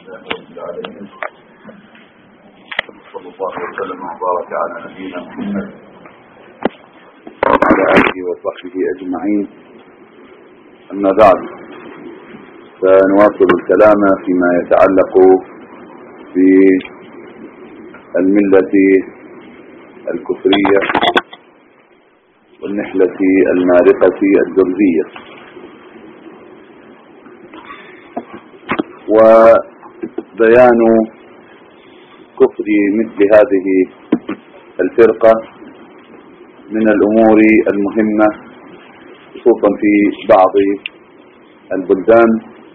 لله رب العالمين، صلى الله وسلم وبارك على نبينا محمد وعلى آله وصحبه أجمعين. أما بعد، فنواصل الكلام فيما يتعلق بالملة الكفرية والنحلة المارقة الدرزية، وبيان كفر مثل هذه الفرقة من الأمور المهمة، خصوصا في بعض البلدان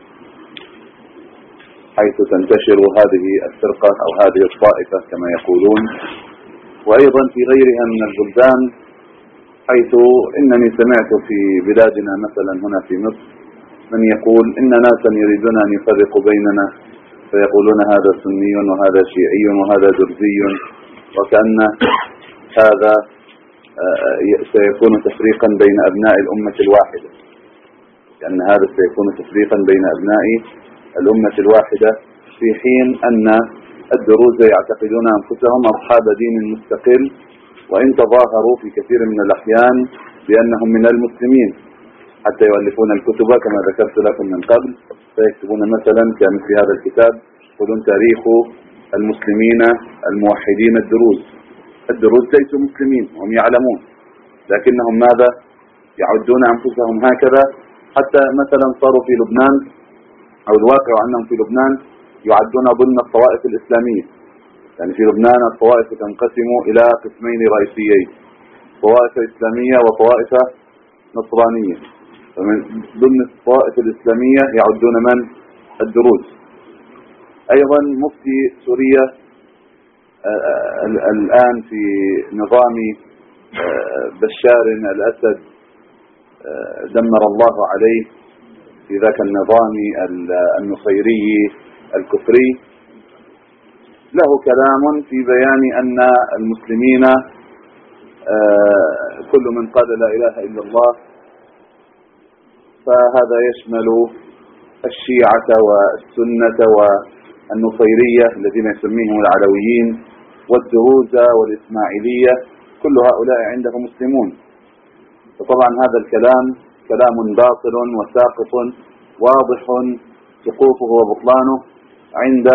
حيث تنتشر هذه الفرقة أو هذه الطائفة كما يقولون، وأيضا في غيرها من البلدان، حيث إنني سمعت في بلادنا مثلا هنا في مصر من يقول إن ناسا يريدون أن يفرقوا بيننا، فيقولون هذا سني وهذا شيعي وهذا درزي، وكأن هذا سيكون تفريقا بين أبناء الأمة الواحدة، لأن هذا سيكون تفريقا بين أبناء الأمة الواحدة، في حين أن الدروز يعتقدون أنفسهم أصحاب دين مستقل، وإن تظاهروا في كثير من الأحيان بأنهم من المسلمين، حتى يؤلفون الكتب كما ذكرت لكم من قبل، فيكتبون مثلا كمثل هذا الكتاب يقولون تاريخ المسلمين الموحدين الدروز ليسوا مسلمين، هم يعلمون، لكنهم ماذا؟ يعدون أنفسهم هكذا، حتى مثلا صاروا في لبنان، أو الواقع أنهم في لبنان يعدون ضمن الطوائف الإسلامية. يعني في لبنان الطوائف تنقسم إلى قسمين رئيسيين، طوائف إسلامية وطوائف نصرانية، فمن ضمن الطوائف الإسلامية يعدون من؟ الدروز. أيضا مفتي سوريا الآن في نظام بشار الأسد دمر الله عليه، في ذاك النظام النصيري الكفري، له كلام في بيان أن المسلمين كل من قال لا إله إلا الله، فهذا يشمل الشيعة والسنة والنصيرية الذين يسميهم العلويين، والدروز والإسماعيلية، كل هؤلاء عنده مسلمون. فطبعا هذا الكلام كلام باطل وساقط واضح سقوطه وبطلانه عند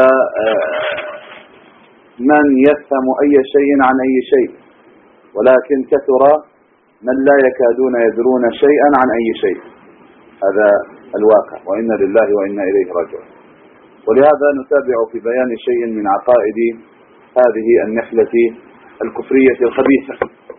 من يفهم أي شيء عن أي شيء، ولكن كثر من لا يكادون يدرون شيئا عن أي شيء. هذا الواقع، وإنا لله وإنا إليه راجعون. ولهذا نتابع في بيان شيء من عقائد هذه النحلة الكفرية الخبيثة.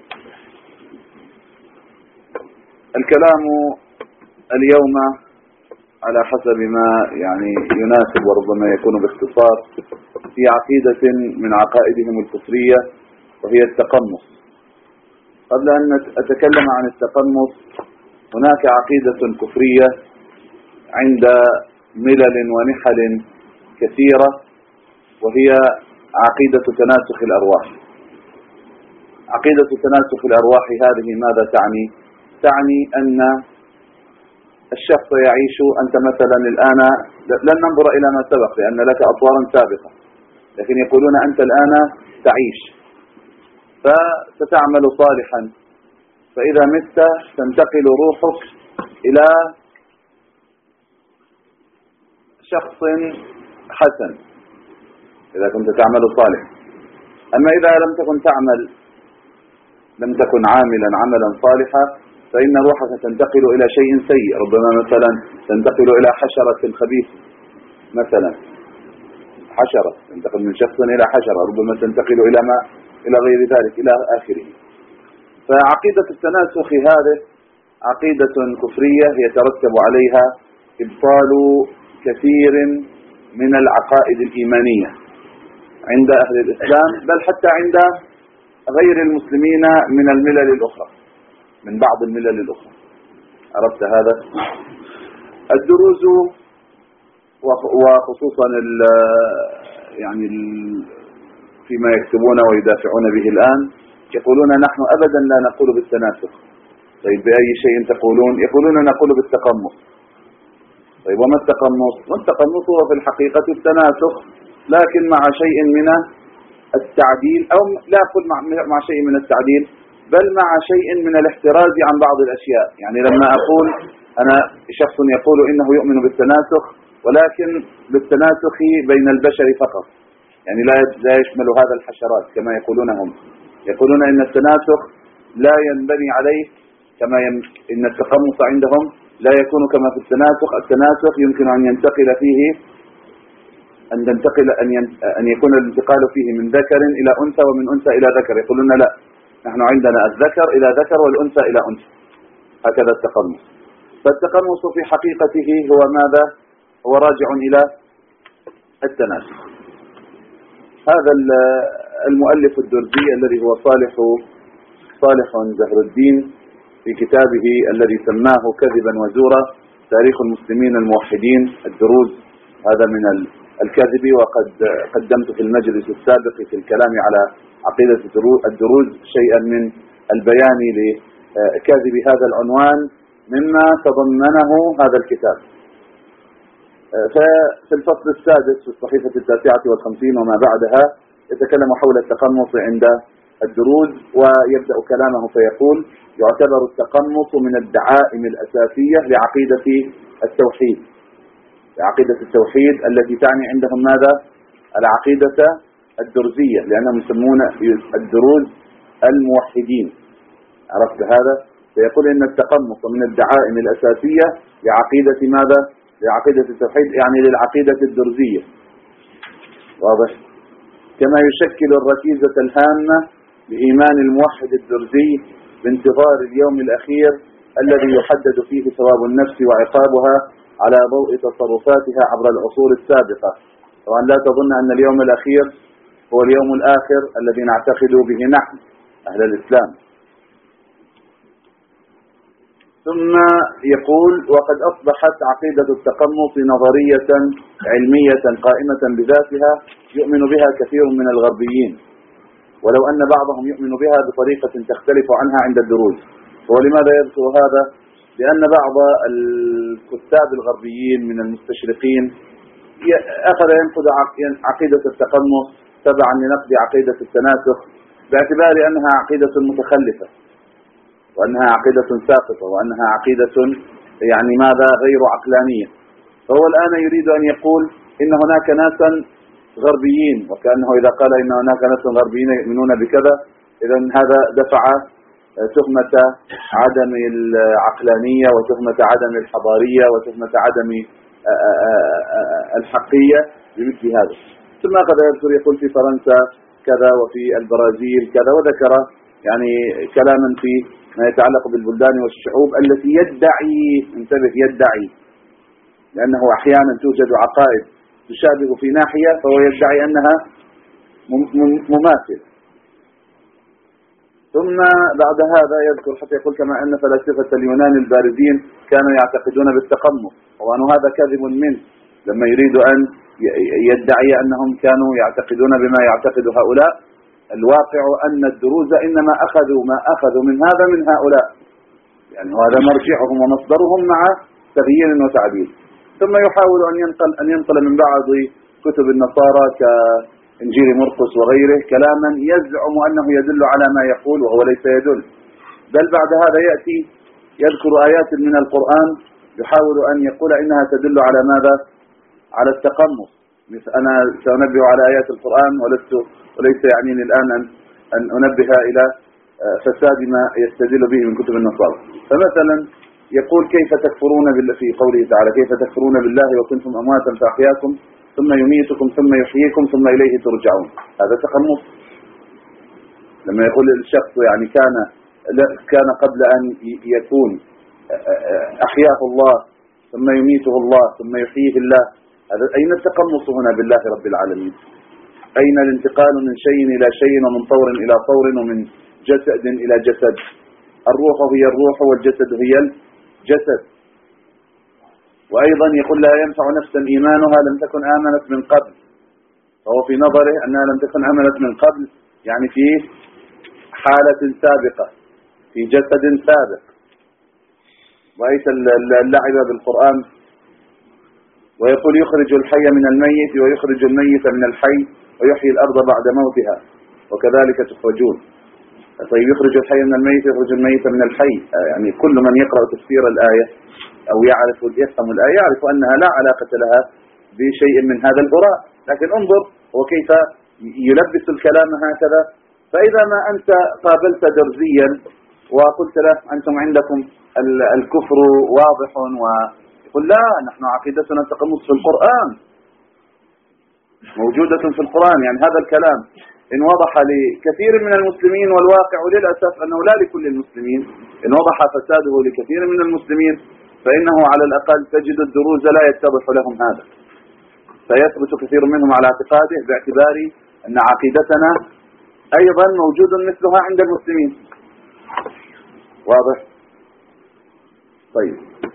الكلام اليوم على حسب ما يعني يناسب، وربما يكون باختصار، في عقيدة من عقائدهم الكفرية، وهي التقمص. قبل أن أتكلم عن التقمص، هناك عقيدة كفرية عند ملل ونحل كثيرة، وهي عقيدة تناسخ الأرواح. عقيدة تناسخ الأرواح هذه ماذا تعني؟ تعني أن الشخص يعيش، أنت مثلا الآن لن ننظر إلى ما سبق لأن لك أطوارا سابقة، لكن يقولون أنت الآن تعيش، فستعمل صالحا، فإذا مت تنتقل روحك إلى شخص حسن إذا كنت تعمل صالحا. أما إذا لم تكن تعمل، لم تكن عاملا عملا صالحا، فإن روحك تنتقل إلى شيء سيء، ربما مثلا تنتقل إلى حشرة خبيثة، مثلا حشرة تنتقل من شخص إلى حشرة، ربما تنتقل إلى غير ذلك إلى آخره. فعقيدة التناسخ هذه عقيدة كفرية يترتب عليها إبطال كثير من العقائد الإيمانية عند أهل الإسلام، بل حتى عند غير المسلمين من الملل الأخرى، من بعض الملل الأخرى. عرفت هذا؟ الدروز وخصوصا يعني فيما يكتبون ويدافعون به الآن، يقولون نحن أبدا لا نقول بالتناسخ. طيب بأي شيء تقولون؟ يقولون نقول بالتقمص. طيب وما التقمص؟ والتقمص هو في الحقيقة التناسخ، لكن مع شيء من التعديل، أو لا أقول مع شيء من التعديل، بل مع شيء من الاحتراز عن بعض الأشياء. يعني لما أقول أنا شخص يقول إنه يؤمن بالتناسخ، ولكن بالتناسخ بين البشر فقط، يعني لا يشمل هذا الحشرات كما يقولون هم. يقولون إن التناسخ لا ينبني عليه كما إن التقمص عندهم لا يكون كما في التناسخ. التناسخ يمكن أن ينتقل فيه أن يكون الانتقال فيه من ذكر إلى أنثى ومن أنثى إلى ذكر. يقولون لا، نحن عندنا الذكر إلى ذكر والأنثى إلى أنثى، هكذا التقمص. فالتقمص في حقيقته هو ماذا؟ هو راجع إلى التناسخ. هذا المؤلف الدرزي الذي هو صالح زهر الدين في كتابه الذي سماه كذبا وزورا تاريخ المسلمين الموحدين الدروز، هذا من الكذب. وقد قدمت في المجلس السابق في الكلام على عقيدة الدروز شيئا من البيان لكذب هذا العنوان مما تضمنه هذا الكتاب. ففي الفصل السادس في الصحيفة 59 وما بعدها يتكلم حول التقمص عند الدروز، ويبدأ كلامه فيقول: يعتبر التقمص من الدعائم الأساسية لعقيدة التوحيد التي تعني عندهم ماذا؟ العقيدة الدرزية، لأنهم يسمون الدروز الموحدين. عرفت هذا؟ فيقول إن التقمص من الدعائم الأساسية لعقيدة ماذا؟ لعقيدة التوحيد، يعني للعقيدة الدرزية. واضح؟ كما يشكل الركيزة الهامة لإيمان الموحد الدرزي بانتظار اليوم الأخير الذي يحدد فيه ثواب النفس وعقابها على ضوء تصرفاتها عبر العصور السابقة. طبعا لا تظن أن اليوم الأخير هو اليوم الآخر الذي نعتقد به نحن أهل الإسلام. ثم يقول: وقد أصبحت عقيدة التقمص نظرية علمية قائمة بذاتها يؤمن بها كثير من الغربيين، ولو أن بعضهم يؤمن بها بطريقة تختلف عنها عند الدروز. ولماذا يذكر هذا؟ لأن بعض الكتاب الغربيين من المستشرقين أخذ ينقد عقيدة التقمص تبعا لنقد عقيدة التناسخ، باعتبار أنها عقيدة متخلفة، وأنها عقيدة ساقطة، وأنها عقيدة يعني ماذا؟ غير عقلانية. فهو الآن يريد أن يقول إن هناك ناسا غربيين، وكأنه إذا قال إن هناك ناس غربيين يؤمنون بكذا، إذا هذا دفع تهمة عدم العقلانية وتهمة عدم الحضارية وتهمة عدم الحقية بمثل هذا. ثم أخذ يذكر يقول في فرنسا كذا وفي البرازيل كذا، وذكر يعني كلاما في ما يتعلق بالبلدان والشعوب التي يدعي لأنه أحيانا توجد عقائد تشابه في ناحية فهو يدعي أنها مماثلة. ثم بعد هذا يذكر حتى يقول: كما أن فلاسفة اليونان البارزين كانوا يعتقدون بالتقمص. وأن هذا كذب منه لما يريد أن يدعي أنهم كانوا يعتقدون بما يعتقد هؤلاء. الواقع أن الدروز إنما أخذوا ما أخذوا من هؤلاء، يعني هذا مرجعهم ومصدرهم مع تغيير وتعديل. ثم يحاول أن ينقل من بعض كتب النصارى كإنجيل مرقس وغيره كلاما يزعم أنه يدل على ما يقول وهو ليس يدل. بل بعد هذا يأتي يذكر آيات من القرآن يحاول أن يقول إنها تدل على ماذا؟ على التقمص. أنا سأنبه على آيات القرآن وليس يعنيني الآن أن أنبه إلى فساد ما يستدل به من كتب النصارى. فمثلا يقول: كيف تكفرون بالله، في قوله تعالى: كيف تكفرون بالله وكنتم أمواتا فأحياكم ثم يميتكم ثم يحييكم ثم إليه ترجعون. هذا تقمص. لما يقول الشخص يعني كان قبل أن يكون أحياه الله ثم يميته الله ثم يحييه الله، هذا أين التقمص هنا بالله رب العالمين؟ أين الانتقال من شيء إلى شيء ومن طور إلى طور ومن جسد إلى جسد؟ الروح هي الروح والجسد هي الجسد. وأيضا يقول: لا ينفع نفسا إيمانها لم تكن آمنت من قبل. فهو في نظره أنها لم تكن آمنت من قبل يعني في حالة سابقة في جسد سابق. وأيت اللعب بالقرآن ويقول يخرج الحي من الميت ويخرج الميت من الحي ويحيي الأرض بعد موتها وكذلك تخرجون. طيب يخرج الحي من الميت ويخرج الميت من الحي، يعني كل من يقرأ تفسير الآية أو يفهم الآية يعرف أنها لا علاقة لها بشيء من هذا الهراء، لكن انظر وكيف يلبس الكلام هكذا. فإذا ما أنت قابلت درزيا وقلت له أنتم عندكم الكفر واضح، ويقول لا نحن عقيدتنا التقمص في القرآن موجودة في القرآن. يعني هذا الكلام إن وضح لكثير من المسلمين، والواقع وللأسف أنه لا لكل المسلمين، إن وضح فساده لكثير من المسلمين فإنه على الأقل تجد الدروز لا يتضح لهم هذا، فيثبت كثير منهم على اعتقاده باعتبار أن عقيدتنا أيضا موجود مثلها عند المسلمين. واضح؟ طيب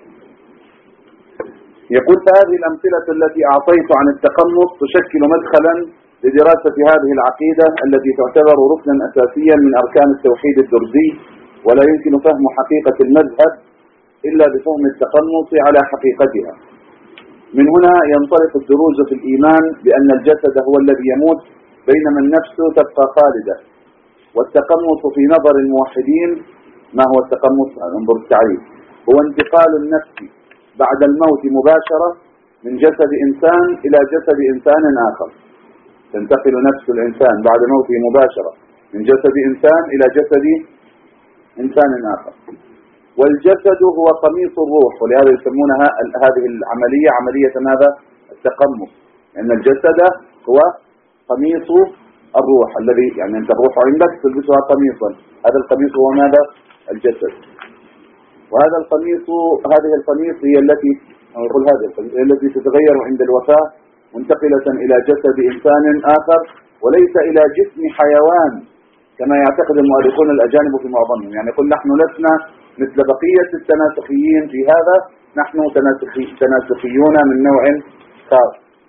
يقول فهذه الأمثلة التي أعطيت عن التقمص تشكل مدخلا لدراسة هذه العقيدة التي تعتبر ركنا أساسيا من أركان التوحيد الدرزي، ولا يمكن فهم حقيقة المذهب إلا بفهم التقمص على حقيقتها. من هنا ينطلق الدروز في الإيمان بأن الجسد هو الذي يموت بينما النفس تبقى خالدة. والتقمص في نظر الموحدين، ما هو التقمص؟ انظر التعريف: هو انتقال النفس بعد الموت مباشرة من جسد إنسان إلى جسد إنسان آخر. تنتقل نفس الإنسان بعد موته مباشرة من جسد إنسان إلى جسد إنسان آخر. والجسد هو قميص الروح، ولهذا يسمونها هذه العملية عملية ماذا؟ التقمص، لأن الجسد هو قميص الروح الذي يعني أنت الروح عندك تلبسها قميصا، هذا القميص هو ماذا؟ الجسد. وهذا القميص، هذه القميص هي التي يقول هذه القميص هي التي تتغير عند الوفاة منتقلة إلى جسد إنسان آخر وليس إلى جسم حيوان كما يعتقد المؤرخون الأجانب في معظمهم. يعني يقول نحن لسنا مثل بقية التناسخيين في هذا، نحن تناسخيون من نوع خاص.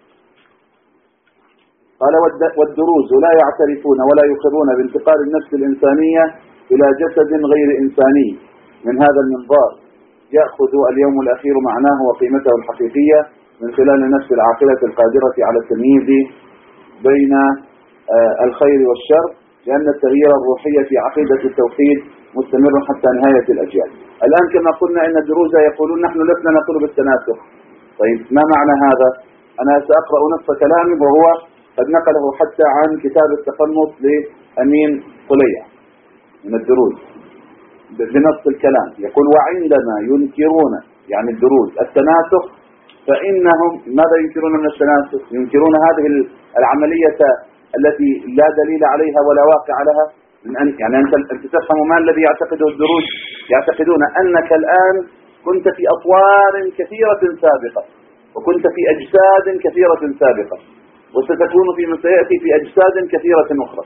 قال والدروز لا يعترفون ولا يقرون بانتقال النفس الإنسانية إلى جسد غير إنساني. من هذا المنظار يأخذ اليوم الأخير معناه وقيمته الحقيقية من خلال النفس العاقلة القادرة على التمييز بين الخير والشر، لأن التغيير الروحي في عقيدة التوحيد مستمر حتى نهاية الأجيال. الآن كما قلنا إن الدروز يقولون نحن لسنا نقول بالتناسخ. طيب ما معنى هذا؟ أنا سأقرأ نصف كلامي وهو قد نقله حتى عن كتاب التقمص لأمين قليع من الدروز بنص الكلام. يقول وعندما ينكرون يعني الدروز التناسخ فإنهم ماذا ينكرون من التناسخ؟ ينكرون هذه العملية التي لا دليل عليها ولا واقع لها. يعني أنت تفهم ما الذي يعتقده الدروز؟ يعتقدون أنك الآن كنت في أطوار كثيرة سابقة وكنت في أجساد كثيرة سابقة وستكون فيما سيأتي في أجساد كثيرة أخرى.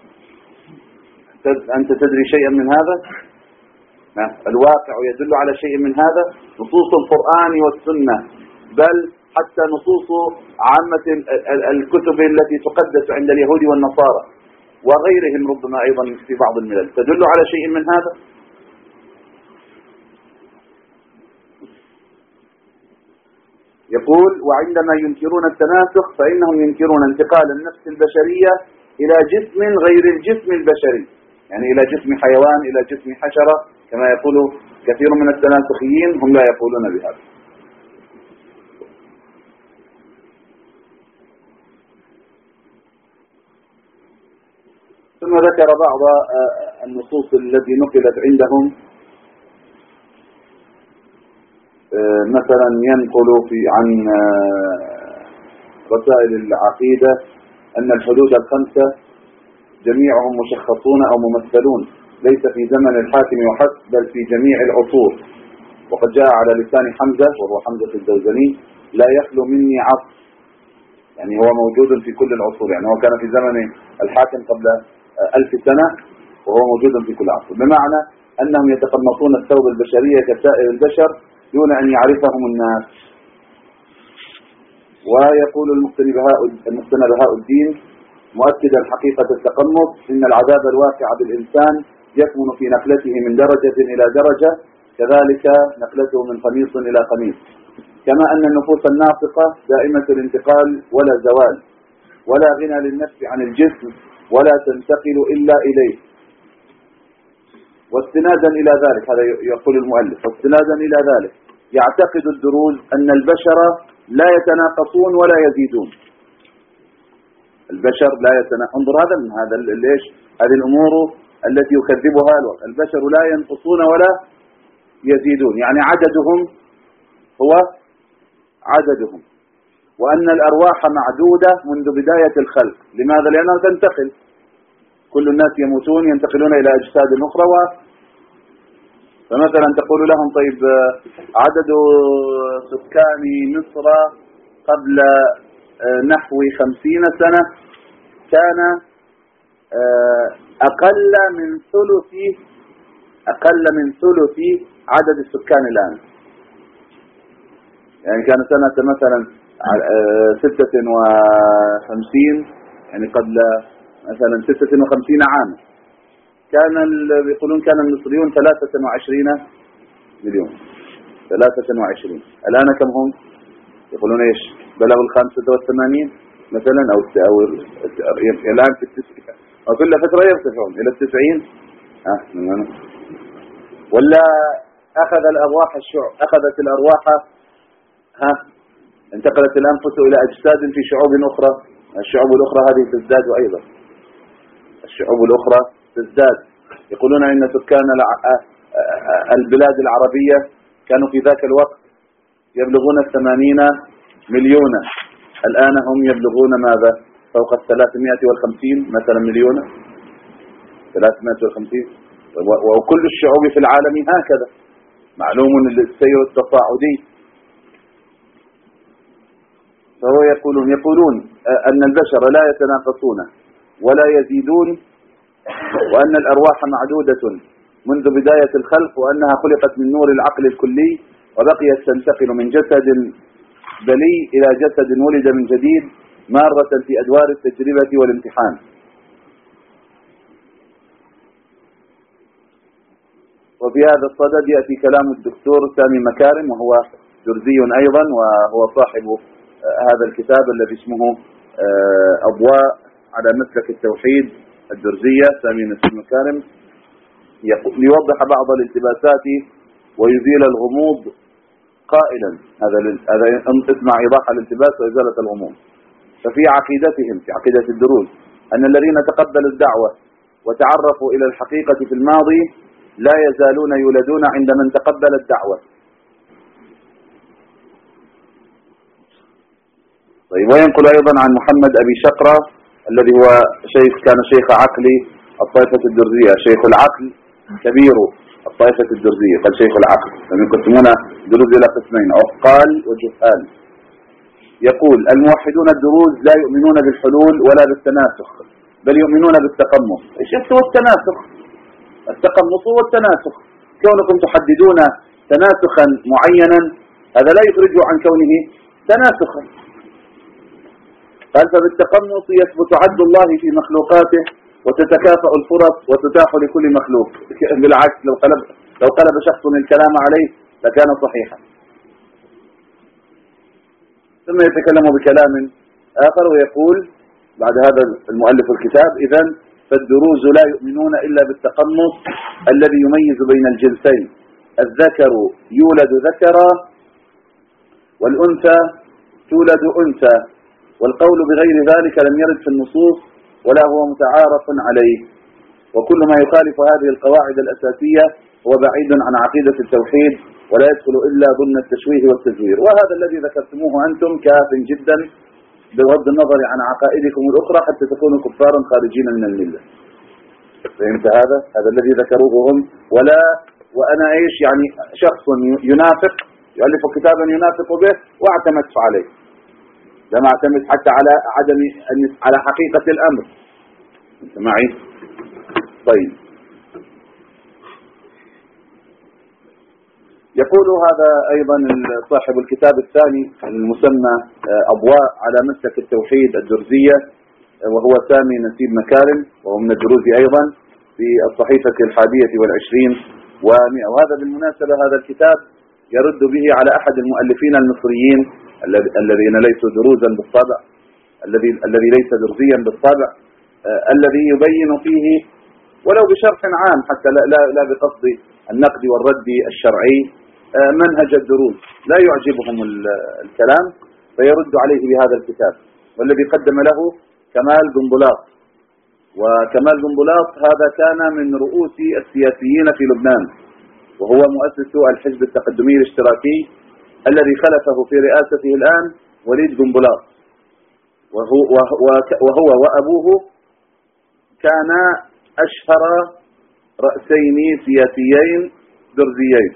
أنت تدري شيئا من هذا؟ الواقع يدل على شيء من هذا. نصوص القرآن والسنة بل حتى نصوص عامة الكتب التي تقدس عند اليهود والنصارى وغيرهم ربما أيضا في بعض الملل تدل على شيء من هذا. يقول وعندما ينكرون التناسخ فإنهم ينكرون انتقال النفس البشرية إلى جسم غير الجسم البشري، يعني إلى جسم حيوان إلى جسم حشرة كما يقول كثير من التناسخيين، هم لا يقولون بهذا. ثم ذكر بعض النصوص التي نقلت عندهم، مثلا ينقل عن رسائل العقيدة أن الحدود الخمسة جميعهم مشخصون أو ممثلون ليس في زمن الحاكم وحسب بل في جميع العصور. وقد جاء على لسان حمزة وهو حمزة الدوزني لا يخلو مني عصر، يعني هو موجود في كل العصور، يعني هو كان في زمن الحاكم قبل 1000 سنة وهو موجود في كل عصر، بمعنى أنهم يتقمصون الثوب البشرية كسائر البشر دون أن يعرفهم الناس. ويقول المقتنى بهاء الدين مؤكدا حقيقة التقمص إن العذاب الواقع بالإنسان يكمن في نقلته من درجة إلى درجة، كذلك نقلته من قميص إلى قميص. كما أن النفوس الناطقة دائمة الانتقال ولا زوال، ولا غنى للنفس عن الجسم ولا تنتقل إلا إليه. واستنادا إلى ذلك، هذا يقول المؤلف، واستنادا إلى ذلك يعتقد الدروز أن البشر لا يتناقصون ولا يزيدون. البشر لا يتناقصون، انظر هذا ليش هذه الأمور التي يكذبها الوقت. البشر لا ينقصون ولا يزيدون، يعني عددهم هو عددهم، وأن الأرواح معدودة منذ بداية الخلق. لماذا؟ لأنها تنتقل، كل الناس يموتون ينتقلون إلى أجساد أخرى. فمثلا تقول لهم طيب عدد سكان مصر قبل نحو 50 سنة كان أقل من ثلث عدد السكان الآن. يعني كان سنة مثلا 56، يعني قبل مثلا 56 عاما يقولون كان المصريون 23 مليون. 23 الآن كم هم؟ يقولون ايش؟ بلغوا 85 مثلا او الآن في 90، او كل فترة يرتفعون الى 90. ولا اخذت الارواح انتقلت الانفس الى اجساد في شعوب اخرى. الشعوب الاخرى هذه تزداد ايضا، الشعوب الاخرى تزداد. يقولون ان سكان البلاد العربية كانوا في ذاك الوقت يبلغون 80 مليونا، الآن هم يبلغون ماذا؟ فوق 350 مثلا مليونا، 350. وكل الشعوب في العالم هكذا، معلوم السير التصاعدي. فهو يقولون أن البشر لا يتناقصون ولا يزيدون، وأن الأرواح معدودة منذ بداية الخلق، وأنها خلقت من نور العقل الكلي، وبقيت تنتقل من جسد بلي إلى جسد ولد من جديد مارة في أدوار التجربة والامتحان. وفي هذا الصدد يأتي كلام الدكتور سامي مكارم، وهو درزي أيضا، وهو صاحب هذا الكتاب الذي اسمه أضواء على مسلك التوحيد الدرزية. سامي مكارم ليوضح بعض الالتباسات ويزيل الغموض قائلا، هذا اسمع إيضاح الالتباس وإزالة الغموض. ففي عقيدتهم، في عقيدة الدروز، أن الذين تقبلوا الدعوة وتعرفوا إلى الحقيقة في الماضي لا يزالون يولدون عند من تقبل الدعوة. طيب، وينقل أيضا عن محمد أبي شقرة الذي هو كان شيخ عقل الطائفة الدرزية، شيخ العقل كبير الطائفة الدرزية، قال شيخ العقل، لم يقسمون دروز إلى قسمين، عقال وجهال. يقول الموحدون الدروز لا يؤمنون بالحلول ولا بالتناسخ، بل يؤمنون بالتقمص. ايش هو التناسخ؟ التقمص هو التناسخ. كونكم تحددون تناسخا معينا هذا لا يخرج عن كونه تناسخا. قال فبالتقمص يثبت عدل الله في مخلوقاته وتتكافأ الفرص وتتاح لكل مخلوق. بالعكس، لو قلب شخص الكلام عليه لكان صحيحا. ثم يتكلم بكلام آخر ويقول بعد هذا المؤلف الكتاب: إذن فالدروز لا يؤمنون إلا بالتقمص الذي يميز بين الجنسين، الذكر يولد ذكرا والأنثى تولد أنثى، والقول بغير ذلك لم يرد في النصوص ولا هو متعارف عليه، وكل ما يخالف هذه القواعد الأساسية هو بعيد عن عقيدة التوحيد ولا يدخل إلا ضمن التشويه والتزوير. وهذا الذي ذكرتموه أنتم كاف جدا بغض النظر عن عقائدكم الأخرى حتى تكونوا كفارا خارجين من الملة. فهمت هذا الذي ذكروه هم. وأنا إيش يعني شخص ينافق يؤلف كتابا ينافق به واعتمدت عليه، لم اعتمد حتى على على حقيقة الأمر. انت معي؟ طيب، يقول هذا أيضا صاحب الكتاب الثاني المسمى أضواء على مسلك التوحيد الدرزية، وهو سامي نسيب مكارم، وهو من الدروز أيضا، في الصحيفة 21 و100. وهذا بالمناسبة هذا الكتاب يرد به على أحد المؤلفين المصريين الذين ليسوا دروزا بالطبع، الذي ليس درزيا بالطبع، الذي يبين فيه ولو بشرح عام حتى لا بقصد النقد والرد الشرعي منهج الدروز، لا يعجبهم الكلام فيرد عليه بهذا الكتاب، والذي قدم له كمال بنبلاط. وكمال بنبلاط هذا كان من رؤوس السياسيين في لبنان، وهو مؤسس الحزب التقدمي الاشتراكي الذي خلفه في رئاسته الآن وليد بنبلاط، وهو وأبوه كان أشهر رأسين سياسيين درزيين.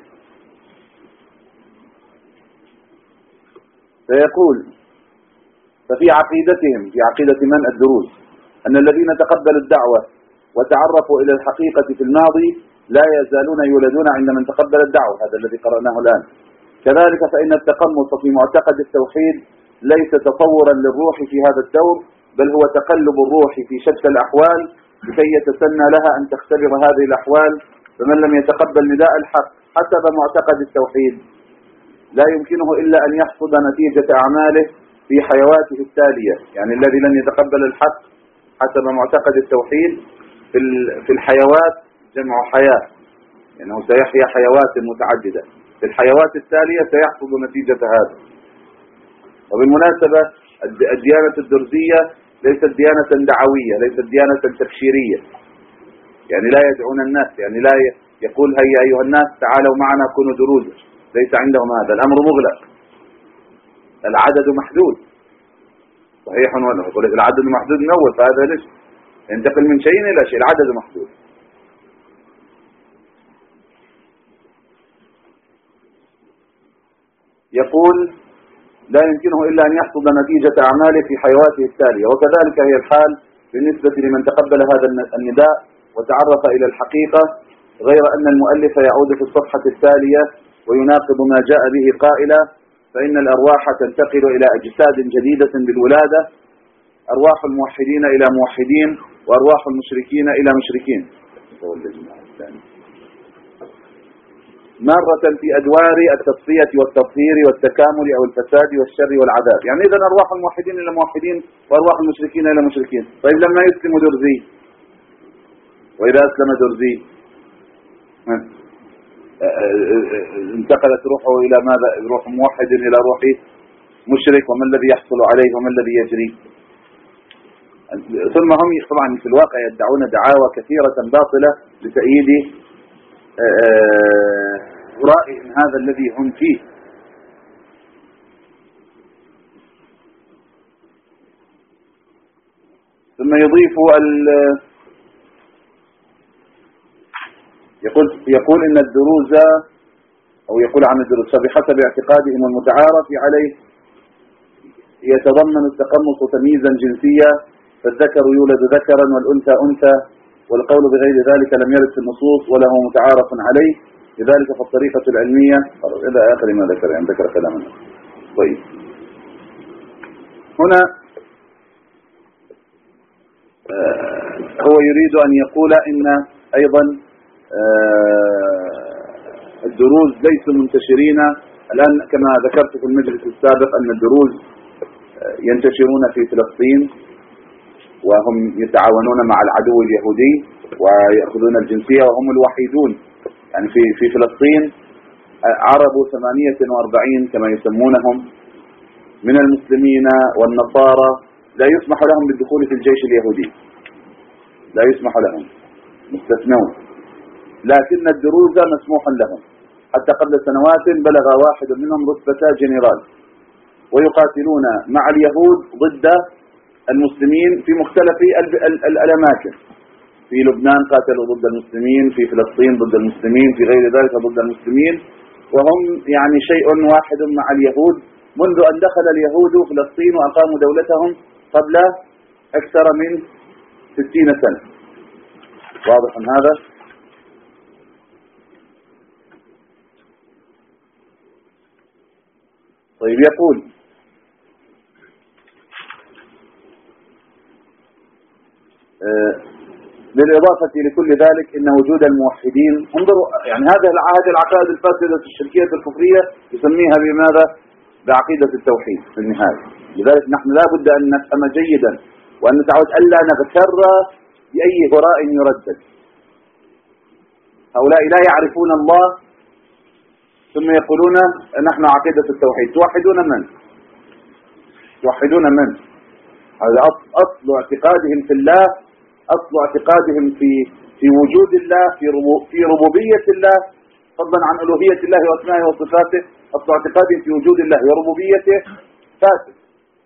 فيقول: ففي عقيدتهم، في عقيدة من الدروز، أن الذين تقبلوا الدعوة وتعرفوا إلى الحقيقة في الماضي لا يزالون يولدون عند من تقبل الدعوة، هذا الذي قرأناه الآن. كذلك فإن التقمص في معتقد التوحيد ليس تصورا للروح في هذا الدور، بل هو تقلب الروح في شتى الأحوال لكي يتسنى لها أن تختبر هذه الأحوال. فمن لم يتقبل نداء الحق حسب معتقد التوحيد لا يمكنه إلا أن يحصد نتيجة أعماله في حيواته التالية. يعني الذي لم يتقبل الحق حسب معتقد التوحيد في الحيوات، جمع حياة، لأنه يعني سيحيا حيوات متعددة، في الحيوات التالية سيحصد نتيجة هذا. وبالمناسبة الديانة الدرزية ليست ديانة دعوية، ليست ديانة تبشيرية، يعني لا يدعون الناس، يعني لا يقول هيا أيها الناس تعالوا معنا كونوا دروزا، ليس عندهم هذا. الأمر مغلق، العدد محدود، صحيح ولا؟ يقول العدد محدود من أول، فهذا ليش ينتقل من شيء إلى شيء، العدد محدود. يقول: لا يمكنه إلا أن يحصد نتيجة أعماله في حيواته التالية. وكذلك هي الحال بالنسبة لمن تقبل هذا النداء وتعرف إلى الحقيقة، غير أن المؤلف يعود في الصفحة التالية ويناقض ما جاء به قائلا: فإن الأرواح تنتقل إلى أجساد جديدة بالولادة، أرواح الموحدين إلى موحدين، وأرواح المشركين إلى مشركين، مرة في أدوار التصفية والتطهير والتكامل أو الفساد والشر والعذاب. يعني إذن أرواح الموحدين إلى موحدين وأرواح المشركين إلى مشركين. طيب لما يسلم درزي، وإذا أسلم درزي انتقلت روحه إلى ماذا؟ روح موحد إلى روح مشرك، وما الذي يحصل عليه وما الذي يجري؟ ثم هم طبعا في الواقع يدعون دعاوى كثيرة باطلة لتأييد رأيهم هذا الذي هم فيه. ثم يضيف يقول إن الدروز، أو يقول عن الدروز: فبحسب اعتقادهم المتعارف عليه يتضمن التقمص تمييزا جنسيا، فالذكر يولد ذكرا والأنثى أنثى، والقول بغير ذلك لم يرد في النصوص وله متعارف عليه. لذلك فالطريقة العلمية إلى آخر ما ذكر، يعني ذكر كلاما. طيب، هنا هو يريد أن يقول إن أيضا الدروز ليسوا منتشرين الآن، كما ذكرت في المجلس السابق أن الدروز ينتشرون في فلسطين، وهم يتعاونون مع العدو اليهودي ويأخذون الجنسية، وهم الوحيدون يعني في فلسطين عرب 48 كما يسمونهم من المسلمين والنصارى لا يسمح لهم بالدخول في الجيش اليهودي، لا يسمح لهم، مستثنون. لكن الدروز مسموح لهم، حتى قبل سنوات بلغ واحد منهم رتبة جنرال، ويقاتلون مع اليهود ضد المسلمين في مختلف الأماكن. في لبنان قاتلوا ضد المسلمين، في فلسطين ضد المسلمين، في غير ذلك ضد المسلمين، وهم يعني شيء واحد مع اليهود منذ أن دخل اليهود فلسطين وأقاموا دولتهم قبل أكثر من 60 سنة. واضح هذا؟ طيب، يقول: بالإضافة لكل ذلك إن وجود الموحدين، انظروا يعني هذه العقائد الفاسدة الشركية الكفرية يسميها بماذا؟ بعقيدة التوحيد في النهاية. لذلك نحن لا بد أن نفهم جيدا وأن نتعود ألا نغتر بأي هراء يردد. هؤلاء لا يعرفون الله ثم يقولون نحن عقيدة التوحيد. توحدون من؟ توحدون من؟ هذا أصل اعتقادهم في الله، أصل اعتقادهم في وجود الله، في ربوبية الله، فضلا عن ألوهية الله وأسمائه وصفاته. أصل اعتقادهم في وجود الله وربوبيته فاسد،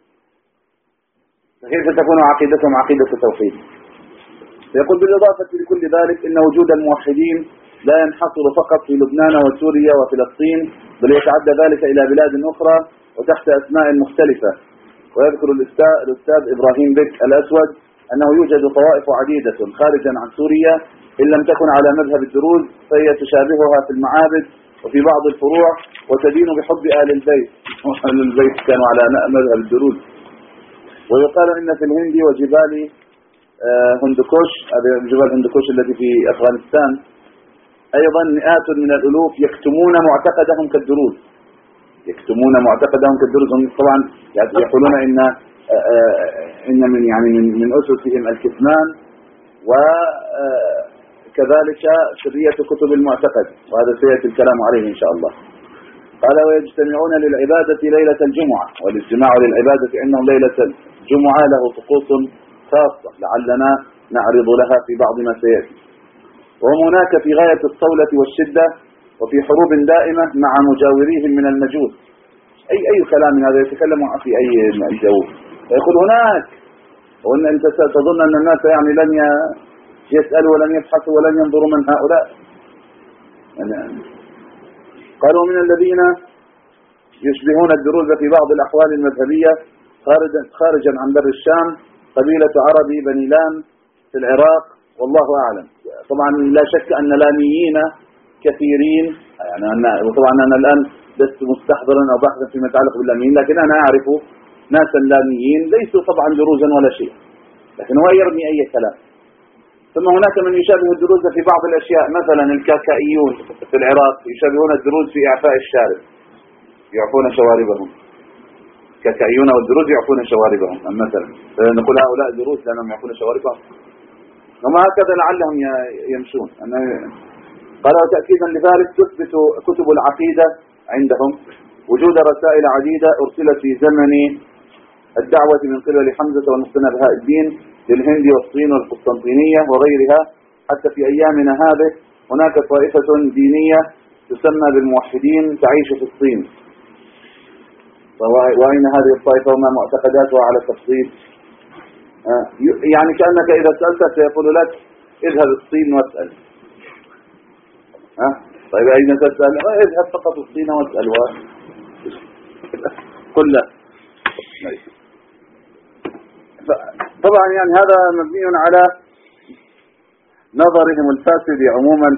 فكيف تكون عقيدتهم عقيدة التوحيد؟ يقول بالإضافة لكل ذلك إن وجود الموحدين لا ينحصر فقط في لبنان وسوريا وفلسطين، بل يتعدى ذلك إلى بلاد أخرى وتحت أسماء مختلفة. ويذكر الأستاذ إبراهيم بك الأسود أنه يوجد طوائف عديدة خارجا عن سوريا إن لم تكن على مذهب الدروز فهي تشابهها في المعابد وفي بعض الفروع وتدين بحب أهل البيت، وأهل البيت كانوا على مذهب الدروز. ويقال إن في الهند وجبال هندوكوش، هذه جبال هندوكوش التي في أفغانستان، أيضا مئات من الألوف يكتمون معتقدهم كالدروز، يكتمون معتقدهم كالدروز. هم طبعا يقولون إن من أسسهم الكتمان وكذلك سرية كتب المعتقد، وهذا سيأتي الكلام عليه إن شاء الله. قال ويجتمعون للعبادة ليلة الجمعة، والاجتماع للعبادة إنهم ليلة الجمعة له طقوس خاصة لعلنا نعرض لها في بعض ما سيأتي. وهم هناك في غاية الصولة والشدة وفي حروب دائمة مع مجاوريهم من المجوس. أي كلام هذا يتكلم في أي جو. يقول هناك، وأن أنت تظن أن الناس يعني لن يسألوا ولن يبحثوا ولن ينظروا من هؤلاء. قالوا من الذين يشبهون الدروز في بعض الأحوال المذهبية خارجا عن بر الشام قبيلة عربي بني لام في العراق، والله أعلم. طبعا لا شك أن لاميين كثيرين، يعني وطبعا أنا الآن لست مستحضرا أو بحثا فيما يتعلق باللاميين، لكن أنا أعرف ناسا لاميين ليسوا طبعا دروزا ولا شيء، لكن هو يرمي أي كلام. ثم هناك من يشابه الدروز في بعض الأشياء، مثلا الكاكائيون في العراق يشابهون الدروز في إعفاء الشارب، يعفون شواربهم. كاكائيون والدروز يعفون شواربهم مثلا، نقول هؤلاء دروز لأنهم يعفون شواربهم، وما هكذا لعلهم يمشون. قال وتأكيدا لذلك تثبت كتب العقيدة عندهم وجود رسائل عديدة أرسلت في زمن الدعوة من قبل حمزة والمقتنى بهاء الدين للهند والصين والقسطنطينية وغيرها، حتى في أيامنا هذه هناك طائفة دينية تسمى بالموحدين تعيش في الصين. وأين هذه الطائفة وما معتقداتها على التفصيل؟ يعني كأنك إذا سألت سيقول لك اذهب الصين واسأل. طيب أين تسأل؟ اذهب فقط الصين واسأل قل لا. طبعا يعني هذا مبني على نظرهم الفاسد عموما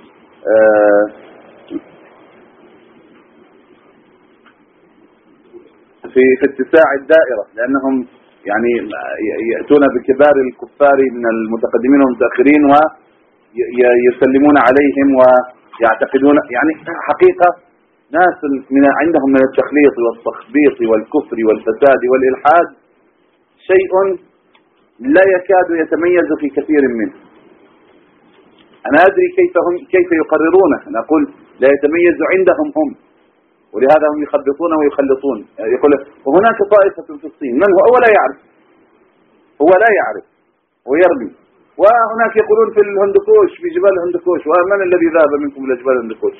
في اتساع الدائرة، لأنهم يعني يأتون بكبار الكفار من المتقدمين والمتأخرين ويسلمون عليهم ويعتقدون، يعني حقيقة ناس عندهم من التخليط والتخبيط والكفر والفساد والإلحاد شيء لا يكاد يتميز في كثير منه. أنا أدري كيف يقررونه، أنا أقول لا يتميز عندهم هم، ولهذا هم يخبطون ويخلطون. يقول وهناك طائفة في الصين، من هو لا يعرف، هو لا يعرف ويرمي. وهناك يقولون في الهندوكوش، في جبال الهندوكوش، ومن الذي ذهب منكم إلى جبال الهندوكوش؟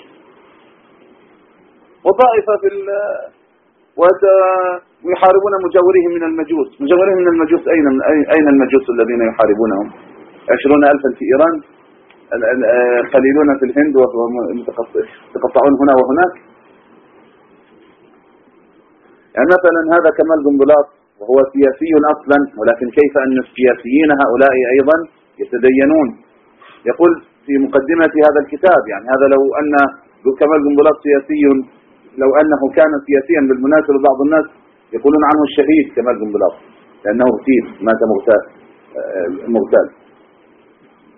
وطائفة ويحاربون مجاوريهم من المجوس. مجاوريهم من المجوس أين المجوس الذين يحاربونهم؟ 20,000 في إيران، قليلون في الهند ويتقطعون هنا وهناك. يعني مثلا هذا كمال جنبلاط وهو سياسي أصلا، ولكن كيف أن السياسيين هؤلاء أيضا يتدينون. يقول في مقدمة هذا الكتاب، يعني هذا لو أن كمال جنبلاط سياسي، لو أنه كان سياسيا بالمناسبة بعض الناس يقولون عنه الشهيد كمال جنبلاط، لأنه اغتيل، مات مغتال.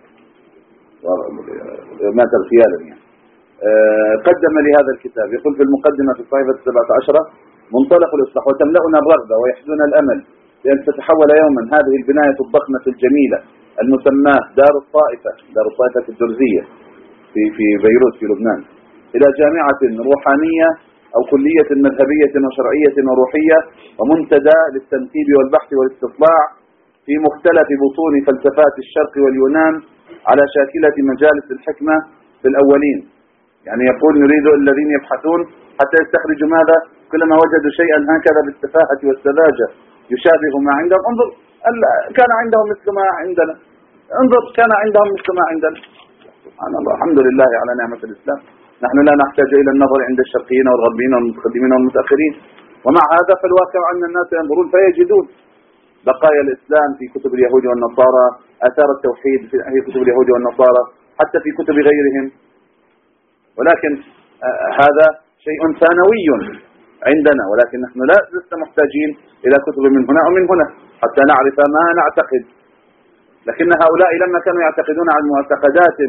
مات اغتيالا يعني. قدم لهذا الكتاب، يقول في المقدمة في الصحيفة 17: منطلق الإصلاح وتملأنا الرغبة ويحدنا الأمل بأن تتحول يوما هذه البناية الضخمة الجميلة المسماة دار الطائفة الدرزية في بيروت في لبنان إلى جامعة روحانية أو كلية مذهبية وشرعية وروحية ومنتدى للتنقيب والبحث والاستطلاع في مختلف بطون فلسفات الشرق واليونان على شاكلة مجالس الحكمة في الأولين. يعني يقول نريد الذين يبحثون حتى يستخرجوا ماذا؟ كلما وجدوا شيئا هكذا بالسفاهة والسذاجة يشابه ما عندهم، انظر كان عندهم مثل ما عندنا، انظر كان عندهم مثل ما عندنا. سبحان الله، الحمد لله على نعمة الإسلام. نحن لا نحتاج إلى النظر عند الشرقيين والغربيين والمتقدمين والمتأخرين، ومع هذا فالواقع أن الناس ينظرون فيجدون بقايا الإسلام في كتب اليهود والنصارى، آثار التوحيد في كتب اليهود والنصارى، حتى في كتب غيرهم. ولكن هذا شيء ثانوي عندنا، ولكن نحن لسنا محتاجين إلى كتب من هنا أو من هنا حتى نعرف ما نعتقد. لكن هؤلاء لما كانوا يعتقدون عن معتقدات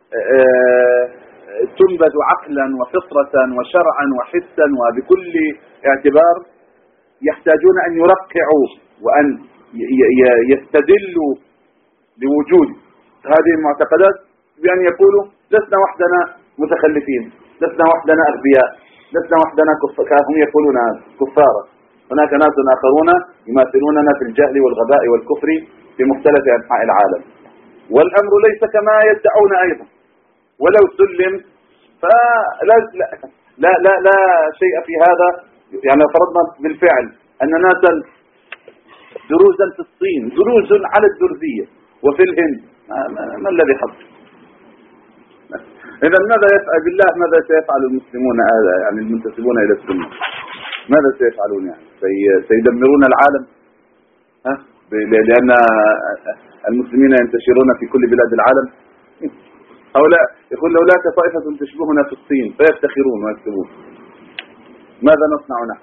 تنبذ عقلا وفطرة وشرعا وحسا وبكل اعتبار، يحتاجون أن يرقعوا وأن يستدلوا بوجود هذه المعتقدات بأن يقولوا لسنا وحدنا متخلفين، لسنا وحدنا أغبياء، لسنا وحدنا هم يقولون كفارا، هناك ناس آخرون يماثلوننا في الجهل والغباء والكفر في مختلف أنحاء العالم. والأمر ليس كما يدعون أيضا، ولو سلم فلا لا لا لا شيء في هذا. يعني فرضنا بالفعل أن ناسا دروزا في الصين دروز على الدرزية وفي الهند، ما الذي حصل؟ إذا ماذا يفعل بالله؟ ماذا سيفعل المسلمون يعني المنتسبون إلى السنة؟ ماذا سيفعلون؟ يعني سيدمرون العالم، لأن المسلمين ينتشرون في كل بلاد العالم. هؤلاء يقول لولاك طائفة تشبهنا في الصين فيفتخرون ويكتبون. ماذا نصنع نحن؟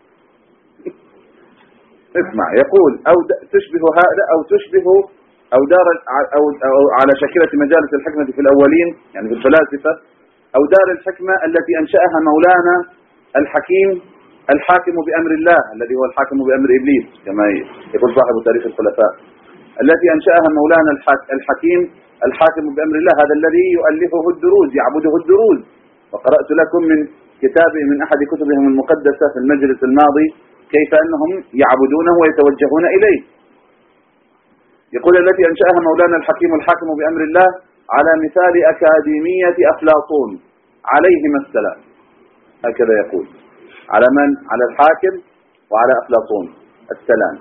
اسمع، يقول أو تشبه هذا أو تشبه أو دار أو على شاكلة مجالس الحكمة في الأولين، يعني في الفلاسفة، أو دار الحكمة التي أنشأها مولانا الحكيم الحاكم بأمر الله الذي هو الحاكم بأمر إبليس كما يقول صاحب تاريخ الخلفاء، التي أنشأها مولانا الحكيم الحاكم بأمر الله، هذا الذي يؤلفه الدروز يعبده الدروز. وقرأت لكم من كتابه من أحد كتبهم المقدسة في المجلس الماضي كيف أنهم يعبدونه ويتوجهون إليه. يقول التي أنشأها مولانا الحكيم الحاكم بأمر الله على مثال أكاديمية أفلاطون عليهما السلام، هكذا يقول على من؟ على الحاكم وعلى أفلاطون السلام.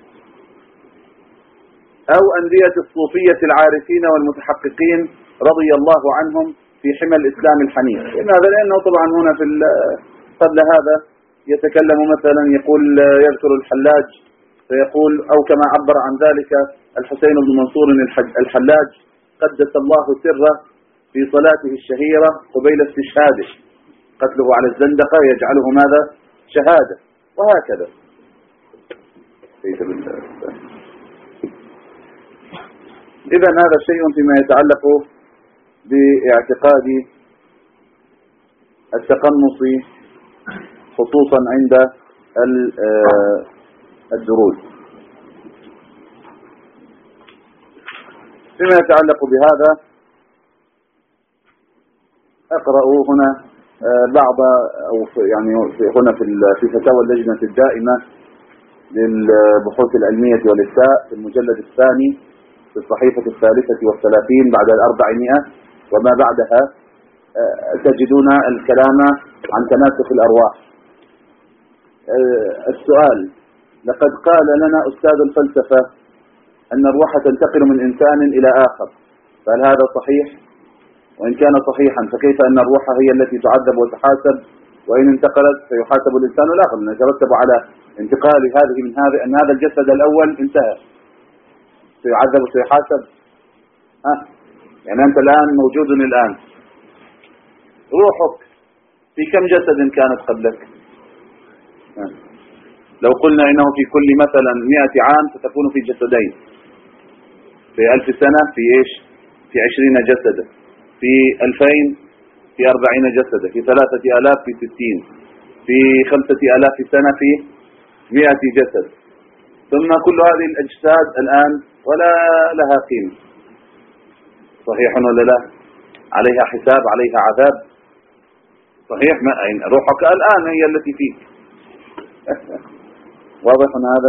أو أندية الصوفية العارفين والمتحققين رضي الله عنهم في حمى الإسلام الحنيف. هذا لأنه طبعا هنا قبل هذا يتكلم مثلا يقول يذكر الحلاج فيقول أو كما عبر عن ذلك الحسين بن منصور الحلاج قدس الله سره في صلاته الشهيرة قبيل استشهاده، قتله على الزندقة يجعله ماذا؟ شهادة، وهكذا. إذن هذا شيء فيما يتعلق باعتقاد التقمص خصوصا عند الدروز. فيما يتعلق بهذا أقرأ هنا بعض أو يعني هنا في فتاوى اللجنة الدائمة للبحوث العلمية والإفتاء في المجلد الثاني في الصحيفة 33 بعد 400 وما بعدها تجدون الكلام عن تناسخ الأرواح. السؤال: لقد قال لنا أستاذ الفلسفة أن الروح تنتقل من إنسان إلى آخر، فهل هذا صحيح؟ وإن كان صحيحا فكيف أن الروح هي التي تعذب وتحاسب، وإن انتقلت فيحاسب الإنسان الآخر؟ لأن يترتب على انتقال هذه من هذا أن هذا الجسد الأول انتهى، سيعذب وسيحاسب. يعني أنت الآن موجود الآن، روحك في كم جسد كانت قبلك؟ لو قلنا إنه في كل مثلا 100 عام ستكون في جسدين، في 1000 سنة في إيش؟ في في 20 جسدا، في 2000 في 40 جسدا، في 3000 في 60، في 5000 سنة في 100 جسد. ثم كل هذه الأجساد الآن ولا لها قيمة. صحيح ولا لا؟ عليها حساب، عليها عذاب. صحيح، ما روحك الآن هي التي فيك. واضح هذا؟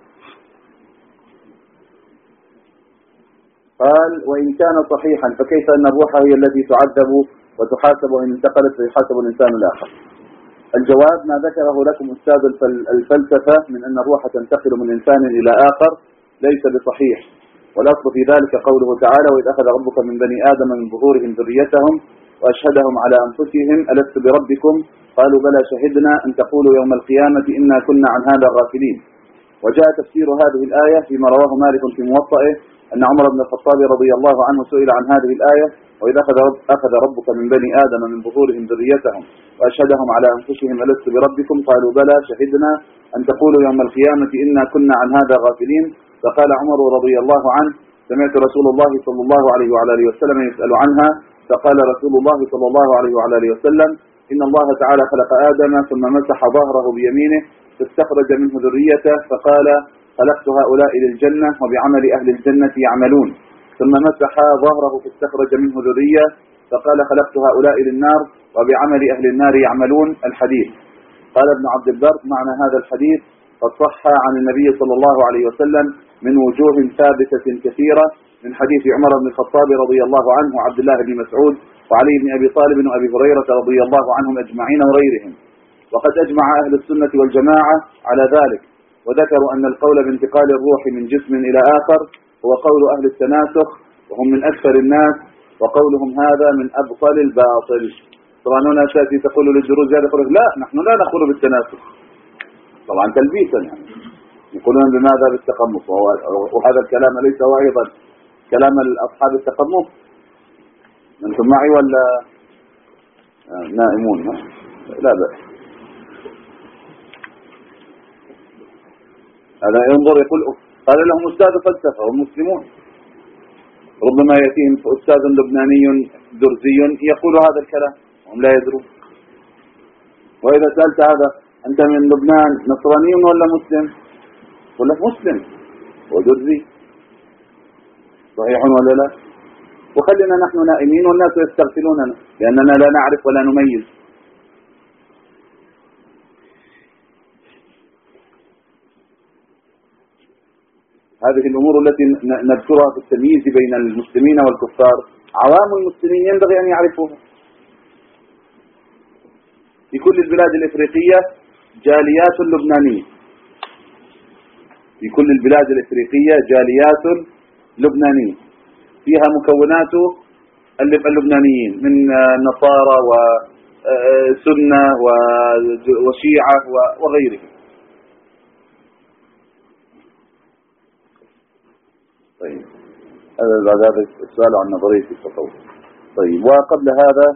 قال وإن كان صحيحا فكيف أن الروح هي التي تعذب وتحاسب، وإن انتقلت فيحاسب الإنسان الآخر. الجواب ما ذكره لكم أستاذ الفلسفة من أن الروح تنتقل من إنسان إلى آخر ليس بصحيح، والأصل في ذلك قوله تعالى وإذ أخذ ربك من بني آدم من ظهورهم ذريتهم وأشهدهم على أنفسهم ألست بربكم قالوا بلى شهدنا أن تقولوا يوم القيامة إنا كنا عن هذا غافلين. وجاء تفسير هذه الآية فيما رواه مالك في موطئه أن عمر بن الخطاب رضي الله عنه سئل عن هذه الآية وإذا أخذ ربك من بني آدم من ظهورهم ذريتهم وأشهدهم على أنفسهم ألست بربكم قالوا بلى شهدنا أن تقولوا يوم القيامة إنا كنا عن هذا غافلين. فقال عمر رضي الله عنه سمعت رسول الله صلى الله عليه وعلى آله وسلم يسأل عنها فقال رسول الله صلى الله عليه وعلى آله وسلم إن الله تعالى خلق آدم ثم مسح ظهره بيمينه فاستخرج منه ذريته فقال خلقت هؤلاء للجنة وبعمل أهل الجنة يعملون، ثم مسح ظهره فاستخرج منه ذرية فقال خلقت هؤلاء للنار وبعمل أهل النار يعملون. الحديث. قال ابن عبد البر معنى هذا الحديث قد صح عن النبي صلى الله عليه وسلم من وجوه ثابتة كثيرة من حديث عمر بن الخطاب رضي الله عنه وعبد الله بن مسعود وعلي بن أبي طالب وأبي هريرة رضي الله عنهم أجمعين وغيرهم. وقد أجمع أهل السنة والجماعة على ذلك، وذكروا أن القول بانتقال الروح من جسم إلى آخر هو قول أهل التناسخ وهم من أكثر الناس، وقولهم هذا من أبطل الباطل. طبعا هنا تأتي تقول للدروز هذا يقول لا نحن لا نقول بالتناسخ، طبعا تلبيسا يعني يقولون بماذا بالتقمص، وهذا الكلام ليس هو أيضا كلام أصحاب التقمص. أنتم معي ولا نائمون؟ لا بأس. هذا ينظر يقول قال لهم أستاذ فلسفة ومسلمون، ربما يأتيهم أستاذ لبناني درزي يقول هذا الكلام وهم لا يدرون. وإذا سألت هذا أنت من لبنان نصراني ولا مسلم؟ يقول لك مسلم ودرزي. صحيح ولا لا؟ وخلينا نحن نائمين والناس يستغفلوننا لأننا لا نعرف ولا نميز. هذه الأمور التي نذكرها في التمييز بين المسلمين والكفار عوام المسلمين ينبغي أن يعرفوها. في كل البلاد الإفريقية جاليات لبنانية، في كل البلاد الإفريقية جاليات لبنانية فيها مكونات اللبنانيين من نصارى وسنة وشيعة وغيرهم. طيب هذا السؤال عن نظرية التطور. طيب وقبل هذا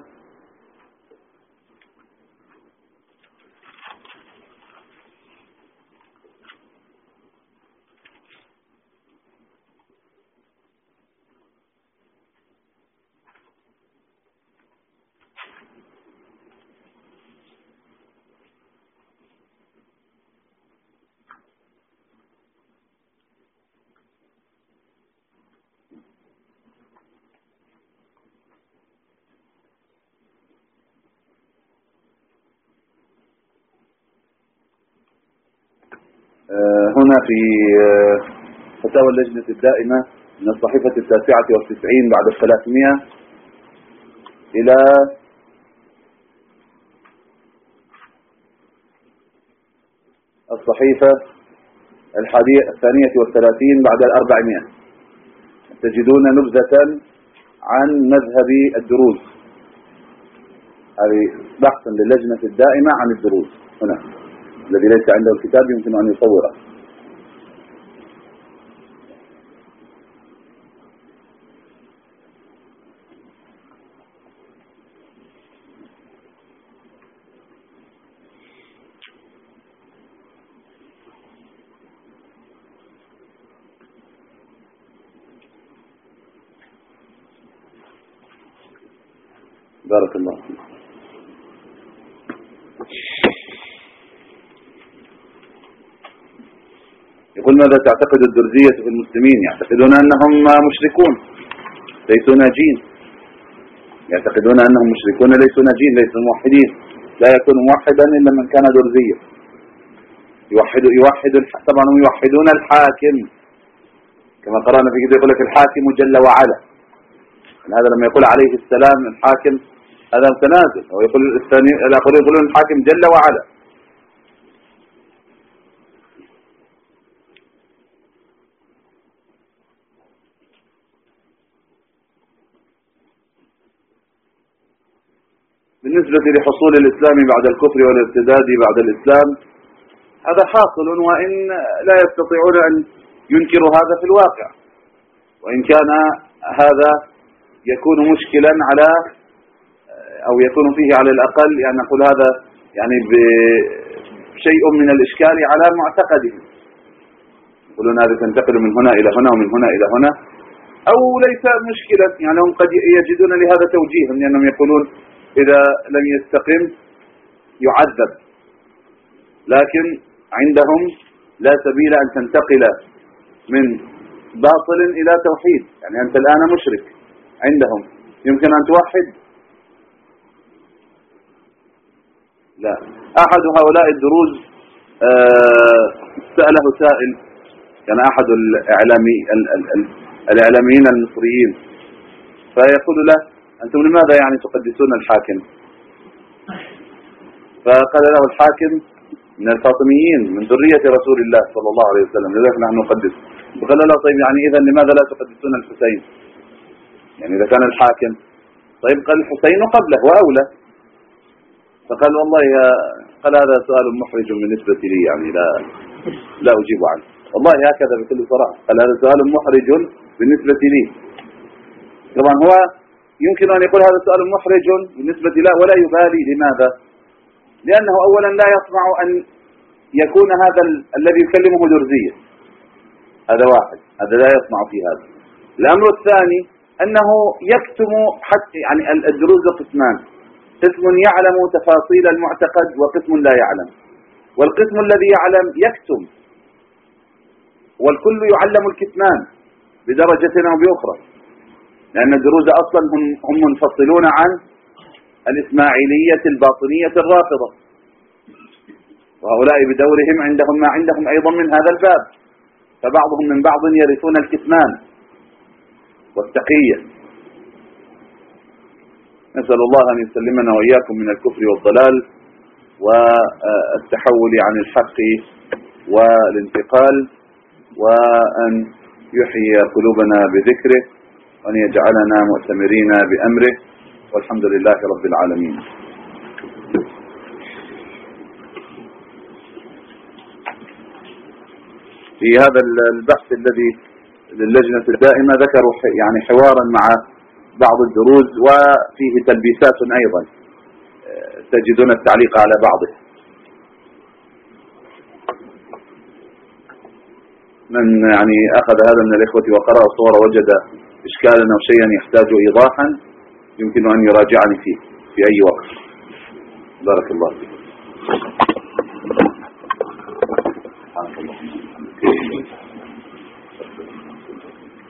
هنا في فتاوى اللجنة الدائمة من الصحيفة 99 بعد 300 إلى الصحيفة 32 بعد 400 تجدون نبذة عن مذهب الدروز. هذه بحث للجنة الدائمة عن الدروز. هنا الذي ليس عنده الكتاب يمكن أن يصوره. بارك الله فيك. يقول ماذا تعتقد الدرزية في المسلمين؟ يعتقدون أنهم مشركون ليسوا ناجين، يعتقدون أنهم مشركون ليسوا ناجين، ليسوا موحدين. لا يكون موحدا إلا من كان درزيا. يوحد طبعا هم يوحدون الحاكم كما قرأنا في كتاب، يقول لك الحاكم جل وعلا. هذا لما يقول عليه السلام الحاكم هذا متنازل، أو يقول الثاني الآخرين يقولون الحاكم جل وعلا. بالنسبة لحصول الإسلام بعد الكفر والارتداد بعد الإسلام، هذا حاصل، وإن لا يستطيعون أن ينكروا هذا في الواقع، وإن كان هذا يكون مشكلا على أو يكون فيه على الأقل يعني نقول هذا يعني بشيء من الإشكال على معتقدهم. يقولون هذا تنتقل من هنا إلى هنا ومن هنا إلى هنا، أو ليس مشكلة، يعني هم قد يجدون لهذا توجيها، لأنهم يقولون إذا لم يستقم يعذب، لكن عندهم لا سبيل أن تنتقل من باطل إلى توحيد. يعني أنت الآن مشرك، عندهم يمكن أن توحد؟ لا. أحد هؤلاء الدروز سأله سائل، كان أحد الإعلاميين المصريين، فيقول له أنتم لماذا يعني تقدسون الحاكم؟ فقال له الحاكم من الفاطميين من ذرية رسول الله صلى الله عليه وسلم، لذلك نحن نقدس. فقال له طيب يعني إذا لماذا لا تقدسون الحسين؟ يعني إذا كان الحاكم، طيب قال الحسين قبله وأولى. فقال والله قال هذا سؤال محرج بالنسبة لي، يعني لا أجيب عنه، والله هكذا بكل صراحة، قال هذا سؤال محرج بالنسبة لي. طبعا هو يمكن أن يقول هذا سؤال محرج بالنسبة له ولا يبالي. لماذا؟ لأنه أولا لا يطمع أن يكون هذا الذي يكلمه درزيا، هذا واحد، هذا لا يطمع في هذا. الأمر الثاني أنه يكتم حتى، يعني الدروز قسمان، قسم يعلم تفاصيل المعتقد وقسم لا يعلم، والقسم الذي يعلم يكتم، والكل يعلم الكتمان بدرجة أو بأخرى، لأن الدروز أصلا هم منفصلون عن الإسماعيلية الباطنية الرافضة، وهؤلاء بدورهم عندهم ما عندهم أيضا من هذا الباب، فبعضهم من بعض يرثون الكتمان والتقية. نسأل الله أن يسلمنا وإياكم من الكفر والضلال والتحول عن الحق والانتقال، وأن يحيي قلوبنا بذكره، وأن يجعلنا مؤتمرين بأمره، والحمد لله رب العالمين. في هذا البحث الذي للجنة الدائمة ذكروا يعني حوارا مع بعض الدروز، وفيه تلبيسات أيضا تجدون التعليق على بعضه. من يعني أخذ هذا من الإخوة وقرأ صور وجد إشكالا أو شيئا يحتاج إيضاحا يمكن أن يراجعني فيه في أي وقت. بارك الله فيك. سبحانك اللهم وبحمدك.